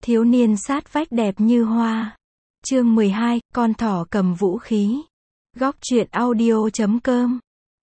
Thiếu niên sát vách đẹp như hoa. Chương 12, con thỏ cầm vũ khí. Góc truyện audio.com.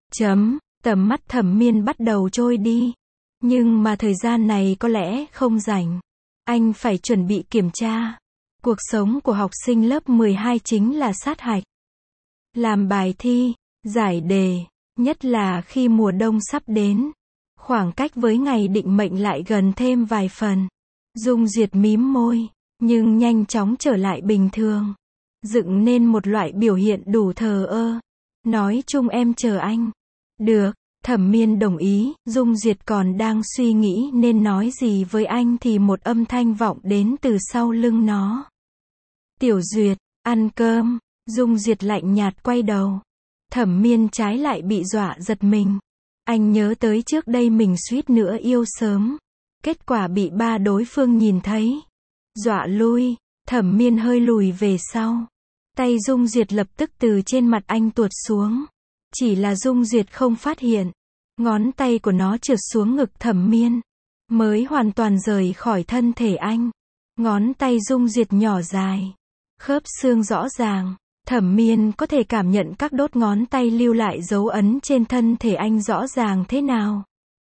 Tầm mắt Thẩm Miên bắt đầu trôi đi. Nhưng mà thời gian này có lẽ không rảnh. Anh phải chuẩn bị kiểm tra. Cuộc sống của học sinh lớp 12 chính là sát hạch. Làm bài thi, giải đề, nhất là khi mùa đông sắp đến. Khoảng cách với ngày định mệnh lại gần thêm vài phần. Dung Duyệt mím môi, nhưng nhanh chóng trở lại bình thường. Dựng nên một loại biểu hiện đủ thờ ơ. Nói chung em chờ anh. Được, Thẩm Miên đồng ý. Dung Duyệt còn đang suy nghĩ nên nói gì với anh thì một âm thanh vọng đến từ sau lưng nó. Tiểu Duyệt, ăn cơm. Dung Duyệt lạnh nhạt quay đầu. Thẩm Miên trái lại bị dọa giật mình. Anh nhớ tới trước đây mình suýt nữa yêu sớm. Kết quả bị ba đối phương nhìn thấy. Dọa lui, Thẩm Miên hơi lùi về sau. Tay Dung Duyệt lập tức từ trên mặt anh tuột xuống. Chỉ là Dung Duyệt không phát hiện. Ngón tay của nó trượt xuống ngực Thẩm Miên. Mới hoàn toàn rời khỏi thân thể anh. Ngón tay Dung Duyệt nhỏ dài. Khớp xương rõ ràng. Thẩm Miên có thể cảm nhận các đốt ngón tay lưu lại dấu ấn trên thân thể anh rõ ràng thế nào.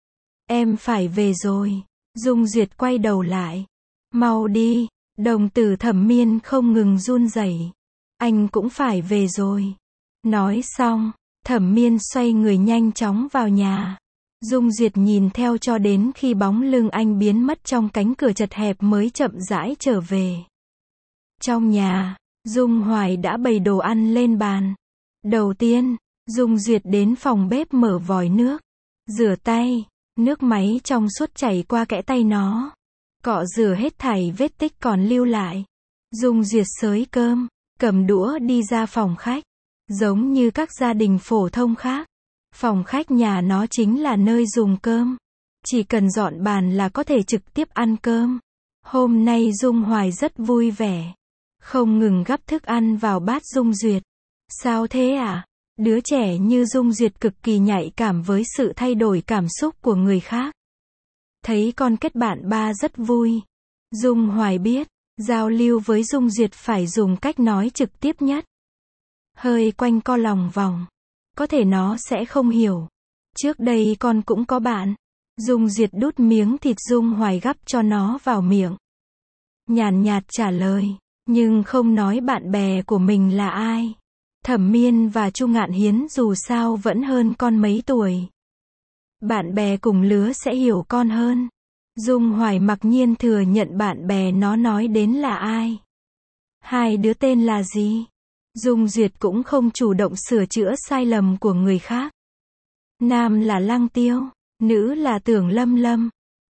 Em phải về rồi. Dung Duyệt quay đầu lại. Mau đi. Đồng tử Thẩm Miên không ngừng run rẩy. Anh cũng phải về rồi. Nói xong, Thẩm Miên xoay người nhanh chóng vào nhà. Dung Duyệt nhìn theo cho đến khi bóng lưng anh biến mất trong cánh cửa chật hẹp mới chậm rãi trở về. Trong nhà, Dung Hoài đã bày đồ ăn lên bàn. Đầu tiên, Dung Duyệt đến phòng bếp mở vòi nước. Rửa tay, nước máy trong suốt chảy qua kẽ tay nó. Cọ rửa hết thảy vết tích còn lưu lại. Dung Duyệt xới cơm, cầm đũa đi ra phòng khách. Giống như các gia đình phổ thông khác. Phòng khách nhà nó chính là nơi dùng cơm. Chỉ cần dọn bàn là có thể trực tiếp ăn cơm. Hôm nay Dung Hoài rất vui vẻ. Không ngừng gắp thức ăn vào bát Dung Duyệt. Sao thế à? Đứa trẻ như Dung Duyệt cực kỳ nhạy cảm với sự thay đổi cảm xúc của người khác. Thấy con kết bạn ba rất vui. Dung Hoài biết, giao lưu với Dung Duyệt phải dùng cách nói trực tiếp nhất. Hơi quanh co lòng vòng. Có thể nó sẽ không hiểu. Trước đây con cũng có bạn. Dung Duyệt đút miếng thịt Dung Hoài gắp cho nó vào miệng. Nhàn nhạt trả lời, nhưng không nói bạn bè của mình là ai. Thẩm Miên và Chu Ngạn Hiến dù sao vẫn hơn con mấy tuổi. Bạn bè cùng lứa sẽ hiểu con hơn. Dung Hoài mặc nhiên thừa nhận bạn bè nó nói đến là ai. Hai đứa tên là gì? Dung Duyệt cũng không chủ động sửa chữa sai lầm của người khác. Nam là Lăng Tiêu, nữ là Tưởng Lâm Lâm.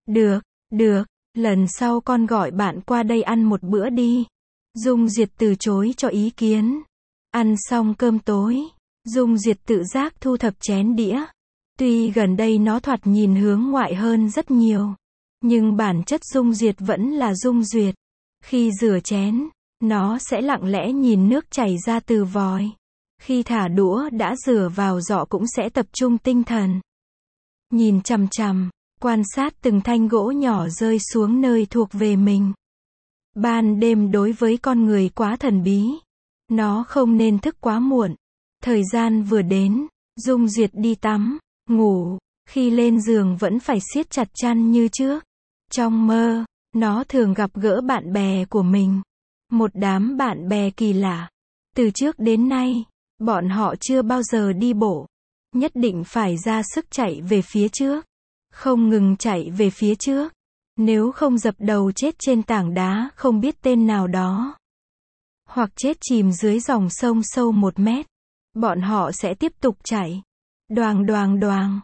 Được, lần sau con gọi bạn qua đây ăn một bữa đi. Dung Duyệt từ chối cho ý kiến. Ăn xong cơm tối, Dung Duyệt tự giác thu thập chén đĩa. Tuy gần đây nó thoạt nhìn hướng ngoại hơn rất nhiều. Nhưng bản chất Dung Duyệt vẫn là Dung Duyệt. Khi rửa chén, nó sẽ lặng lẽ nhìn nước chảy ra từ vòi. Khi thả đũa đã rửa vào giỏ cũng sẽ tập trung tinh thần. Nhìn chằm chằm, quan sát từng thanh gỗ nhỏ rơi xuống nơi thuộc về mình. Ban đêm đối với con người quá thần bí. Nó không nên thức quá muộn. Thời gian vừa đến, Dung Duyệt đi tắm, ngủ. Khi lên giường vẫn phải siết chặt chăn như trước. Trong mơ, nó thường gặp gỡ bạn bè của mình. Một đám bạn bè kỳ lạ. Từ trước đến nay, bọn họ chưa bao giờ đi bộ. Nhất định phải ra sức chạy về phía trước. Không ngừng chạy về phía trước. Nếu không dập đầu chết trên tảng đá không biết tên nào đó. Hoặc chết chìm dưới dòng sông sâu 1 mét. Bọn họ sẽ tiếp tục chạy. Đoàng đoàng đoàng.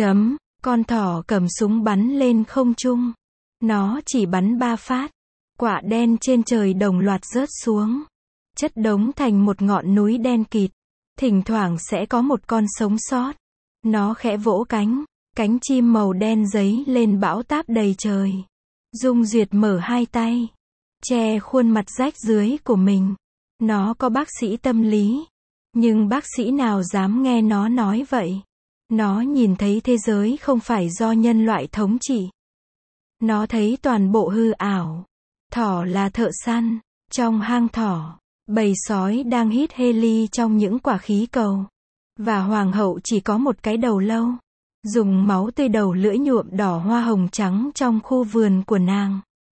Con thỏ cầm súng bắn lên không trung. Nó chỉ bắn 3 phát. Quạ đen trên trời đồng loạt rớt xuống. Chất đống thành một ngọn núi đen kịt. Thỉnh thoảng sẽ có một con sống sót. Nó khẽ vỗ cánh. Cánh chim màu đen giấy lên bão táp đầy trời. Dung Duyệt mở hai tay. Che khuôn mặt rách rưới của mình. Nó có bác sĩ tâm lý. Nhưng bác sĩ nào dám nghe nó nói vậy. Nó nhìn thấy thế giới không phải do nhân loại thống trị. Nó thấy toàn bộ hư ảo. Thỏ là thợ săn. Trong hang thỏ, bầy sói đang hít heli trong những quả khí cầu. Và hoàng hậu chỉ có một cái đầu lâu. Dùng máu tươi đầu lưỡi nhuộm đỏ hoa hồng trắng trong khu vườn của nàng.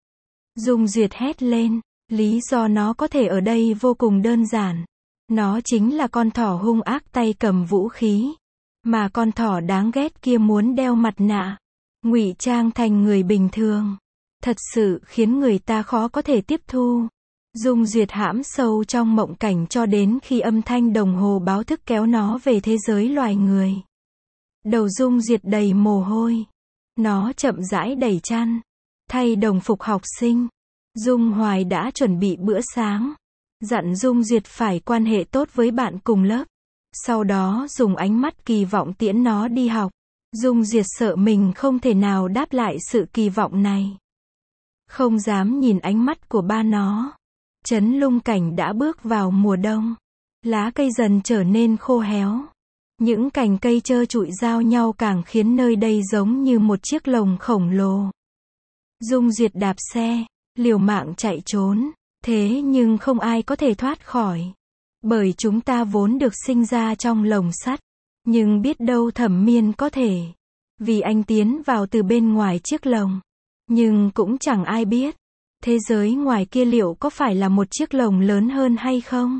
Dung Duyệt hét lên. Lý do nó có thể ở đây vô cùng đơn giản. Nó chính là con thỏ hung ác tay cầm vũ khí. Mà con thỏ đáng ghét kia muốn đeo mặt nạ. Ngụy trang thành người bình thường. Thật sự khiến người ta khó có thể tiếp thu. Dung Duyệt hãm sâu trong mộng cảnh cho đến khi âm thanh đồng hồ báo thức kéo nó về thế giới loài người. Đầu Dung Duyệt đầy mồ hôi. Nó chậm rãi đẩy chăn. Thay đồng phục học sinh. Dung Hoài đã chuẩn bị bữa sáng. Dặn Dung Duyệt phải quan hệ tốt với bạn cùng lớp. Sau đó dùng ánh mắt kỳ vọng tiễn nó đi học. Dung Duyệt sợ mình không thể nào đáp lại sự kỳ vọng này. Không dám nhìn ánh mắt của ba nó. Trấn Lung Cảnh đã bước vào mùa đông. Lá cây dần trở nên khô héo. Những cành cây trơ trụi giao nhau càng khiến nơi đây giống như một chiếc lồng khổng lồ. Dung Duyệt đạp xe, liều mạng chạy trốn. Thế nhưng không ai có thể thoát khỏi. Bởi chúng ta vốn được sinh ra trong lồng sắt. Nhưng biết đâu Thẩm Miên có thể. Vì anh tiến vào từ bên ngoài chiếc lồng. Nhưng cũng chẳng ai biết. Thế giới ngoài kia liệu có phải là một chiếc lồng lớn hơn hay không?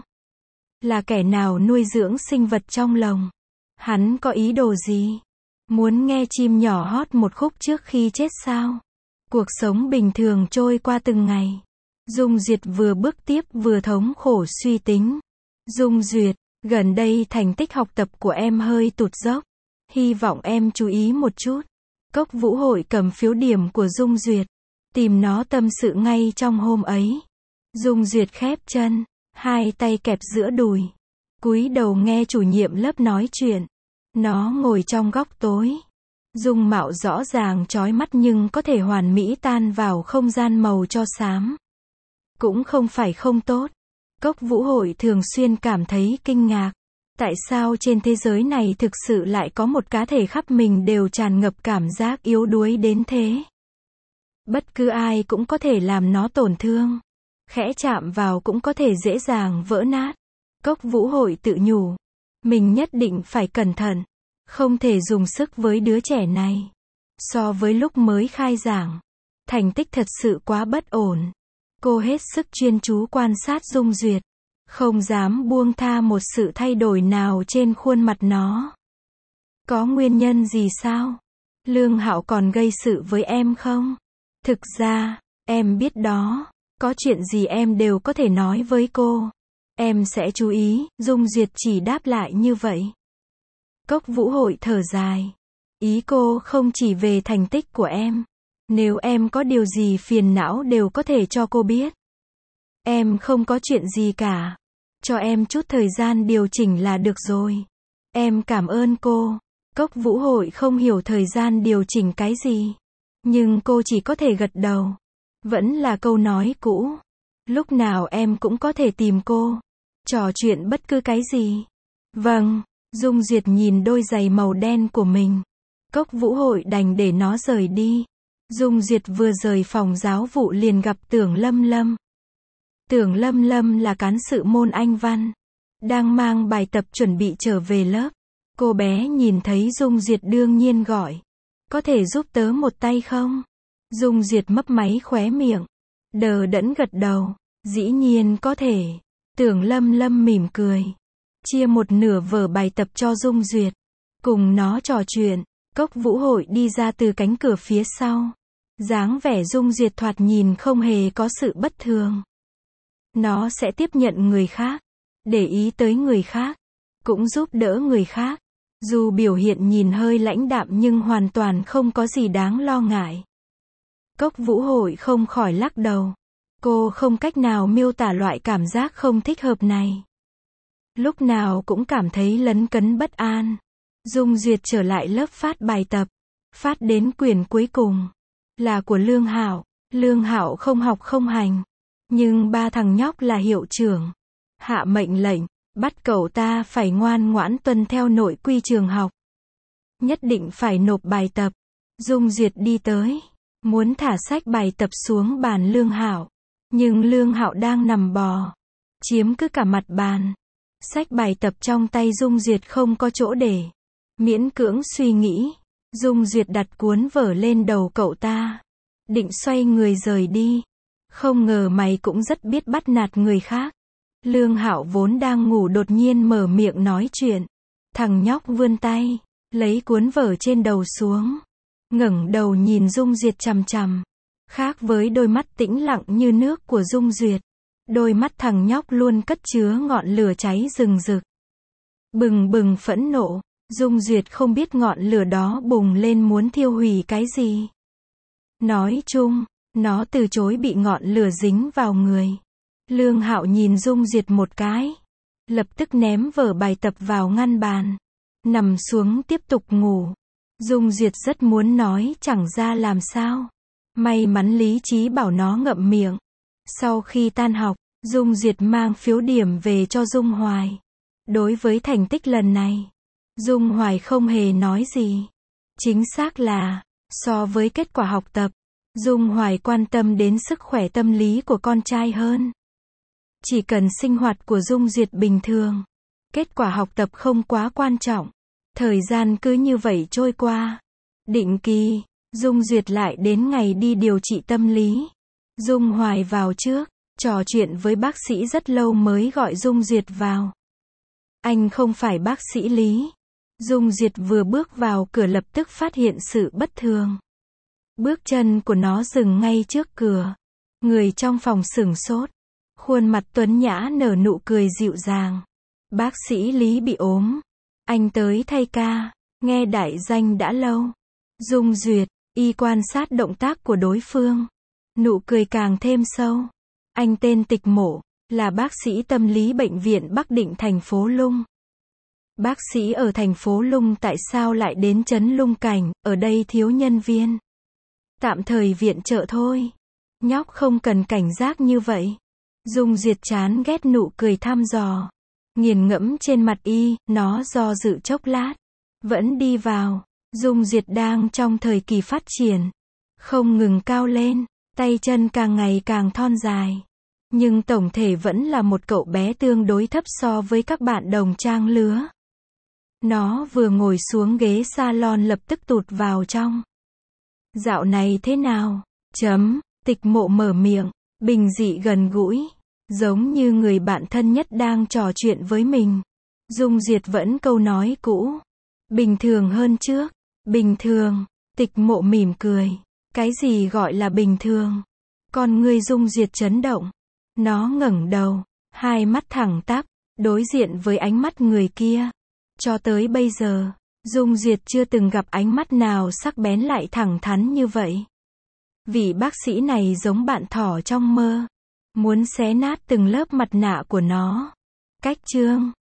Là kẻ nào nuôi dưỡng sinh vật trong lồng? Hắn có ý đồ gì? Muốn nghe chim nhỏ hót một khúc trước khi chết sao? Cuộc sống bình thường trôi qua từng ngày. Dung Duyệt vừa bước tiếp vừa thống khổ suy tính. Dung Duyệt, gần đây thành tích học tập của em hơi tụt dốc. Hy vọng em chú ý một chút. Cốc Vũ Hội cầm phiếu điểm của Dung Duyệt. Tìm nó tâm sự ngay trong hôm ấy. Dung Duyệt khép chân, hai tay kẹp giữa đùi. Cúi đầu nghe chủ nhiệm lớp nói chuyện. Nó ngồi trong góc tối. Dung mạo rõ ràng chói mắt nhưng có thể hoàn mỹ tan vào không gian màu cho xám. Cũng không phải không tốt. Cốc Vũ Hội thường xuyên cảm thấy kinh ngạc. Tại sao trên thế giới này thực sự lại có một cá thể khắp mình đều tràn ngập cảm giác yếu đuối đến thế? Bất cứ ai cũng có thể làm nó tổn thương. Khẽ chạm vào cũng có thể dễ dàng vỡ nát. Cốc Vũ Hội tự nhủ. Mình nhất định phải cẩn thận. Không thể dùng sức với đứa trẻ này. So với lúc mới khai giảng. Thành tích thật sự quá bất ổn. Cô hết sức chuyên chú quan sát Dung Duyệt. Không dám buông tha một sự thay đổi nào trên khuôn mặt nó. Có nguyên nhân gì sao? Lương Hạo còn gây sự với em không? Thực ra, em biết đó. Có chuyện gì em đều có thể nói với cô. Em sẽ chú ý. Dung Duyệt chỉ đáp lại như vậy. Cốc Vũ Hội thở dài. Ý cô không chỉ về thành tích của em. Nếu em có điều gì phiền não đều có thể cho cô biết. Em không có chuyện gì cả. Cho em chút thời gian điều chỉnh là được rồi. Em cảm ơn cô. Cốc Vũ Hội không hiểu thời gian điều chỉnh cái gì. Nhưng cô chỉ có thể gật đầu. Vẫn là câu nói cũ. Lúc nào em cũng có thể tìm cô. Trò chuyện bất cứ cái gì. Vâng. Dung Duyệt nhìn đôi giày màu đen của mình. Cốc Vũ Hội đành để nó rời đi. Dung Duyệt vừa rời phòng giáo vụ liền gặp Tưởng Lâm Lâm. Tưởng Lâm Lâm là cán sự môn Anh văn. Đang mang bài tập chuẩn bị trở về lớp. Cô bé nhìn thấy Dung Duyệt đương nhiên gọi. Có thể giúp tớ một tay không? Dung Duyệt mấp máy khóe miệng. Đờ đẫn gật đầu. Dĩ nhiên có thể. Tưởng Lâm Lâm mỉm cười. Chia một nửa vở bài tập cho Dung Duyệt. Cùng nó trò chuyện. Cốc Vũ Hội đi ra từ cánh cửa phía sau. Dáng vẻ Dung Duyệt thoạt nhìn không hề có sự bất thường. Nó sẽ tiếp nhận người khác. Để ý tới người khác. Cũng giúp đỡ người khác. Dù biểu hiện nhìn hơi lãnh đạm nhưng hoàn toàn không có gì đáng lo ngại. Cốc Vũ Hội không khỏi lắc đầu. Cô không cách nào miêu tả loại cảm giác không thích hợp này. Lúc nào cũng cảm thấy lấn cấn bất an. Dung Duyệt trở lại lớp phát bài tập. Phát đến quyển cuối cùng. Là của Lương Hạo. Lương Hạo không học không hành. Nhưng ba thằng nhóc là hiệu trưởng. Hạ mệnh lệnh. Bắt cậu ta phải ngoan ngoãn tuân theo nội quy trường học. Nhất định phải nộp bài tập. Dung Duyệt đi tới. Muốn thả sách bài tập xuống bàn Lương Hạo. Nhưng Lương Hạo đang nằm bò, chiếm cứ cả mặt bàn. Sách bài tập trong tay Dung Duyệt không có chỗ để. Miễn cưỡng suy nghĩ, Dung Duyệt đặt cuốn vở lên đầu cậu ta. Định xoay người rời đi. Không ngờ mày cũng rất biết bắt nạt người khác. Lương Hạo vốn đang ngủ đột nhiên mở miệng nói chuyện. Thằng nhóc vươn tay, lấy cuốn vở trên đầu xuống. Ngẩng đầu nhìn Dung Duyệt chằm chằm. Khác với đôi mắt tĩnh lặng như nước của Dung Duyệt, đôi mắt thằng nhóc luôn cất chứa ngọn lửa cháy rừng rực. Bừng bừng phẫn nộ, Dung Duyệt không biết ngọn lửa đó bùng lên muốn thiêu hủy cái gì. Nói chung, nó từ chối bị ngọn lửa dính vào người. Lương Hạo nhìn Dung Duyệt một cái, lập tức ném vở bài tập vào ngăn bàn, nằm xuống tiếp tục ngủ. Dung Duyệt rất muốn nói chẳng ra làm sao. May mắn lý trí bảo nó ngậm miệng. Sau khi tan học, Dung Duyệt mang phiếu điểm về cho Dung Hoài. Đối với thành tích lần này, Dung Hoài không hề nói gì. Chính xác là, so với kết quả học tập, Dung Hoài quan tâm đến sức khỏe tâm lý của con trai hơn. Chỉ cần sinh hoạt của Dung Duyệt bình thường, kết quả học tập không quá quan trọng. Thời gian cứ như vậy trôi qua. Định kỳ, Dung Duyệt lại đến ngày đi điều trị tâm lý. Dung Hoài vào trước, trò chuyện với bác sĩ rất lâu mới gọi Dung Duyệt vào. Anh không phải bác sĩ Lý. Dung Duyệt vừa bước vào cửa lập tức phát hiện sự bất thường. Bước chân của nó dừng ngay trước cửa. Người trong phòng sửng sốt. Khuôn mặt tuấn nhã nở nụ cười dịu dàng. Bác sĩ Lý bị ốm. Anh tới thay ca. Nghe đại danh đã lâu. Dung Duyệt, y quan sát động tác của đối phương. Nụ cười càng thêm sâu. Anh tên Tịch Mộ, là bác sĩ tâm lý bệnh viện Bắc Định thành phố Lung. Bác sĩ ở thành phố Lung tại sao lại đến trấn Lung Cảnh, ở đây thiếu nhân viên. Tạm thời viện trợ thôi. Nhóc không cần cảnh giác như vậy. Dung Duyệt chán ghét nụ cười thăm dò. Nghiền ngẫm trên mặt y, nó do dự chốc lát. Vẫn đi vào. Dung Duyệt đang trong thời kỳ phát triển. Không ngừng cao lên. Tay chân càng ngày càng thon dài. Nhưng tổng thể vẫn là một cậu bé tương đối thấp so với các bạn đồng trang lứa. Nó vừa ngồi xuống ghế salon lập tức tụt vào trong. Dạo này thế nào? Tịch Mộ mở miệng, bình dị gần gũi, giống như người bạn thân nhất đang trò chuyện với mình. Dung Duyệt vẫn câu nói cũ. Bình thường hơn trước. Bình thường. Tịch Mộ mỉm cười. Cái gì gọi là bình thường? Con ngươi Dung Duyệt chấn động. Nó ngẩng đầu, hai mắt thẳng tắp, đối diện với ánh mắt người kia. Cho tới bây giờ, Dung Duyệt chưa từng gặp ánh mắt nào sắc bén lại thẳng thắn như vậy. Vị bác sĩ này giống bạn thỏ trong mơ. Muốn xé nát từng lớp mặt nạ của nó. Cách chương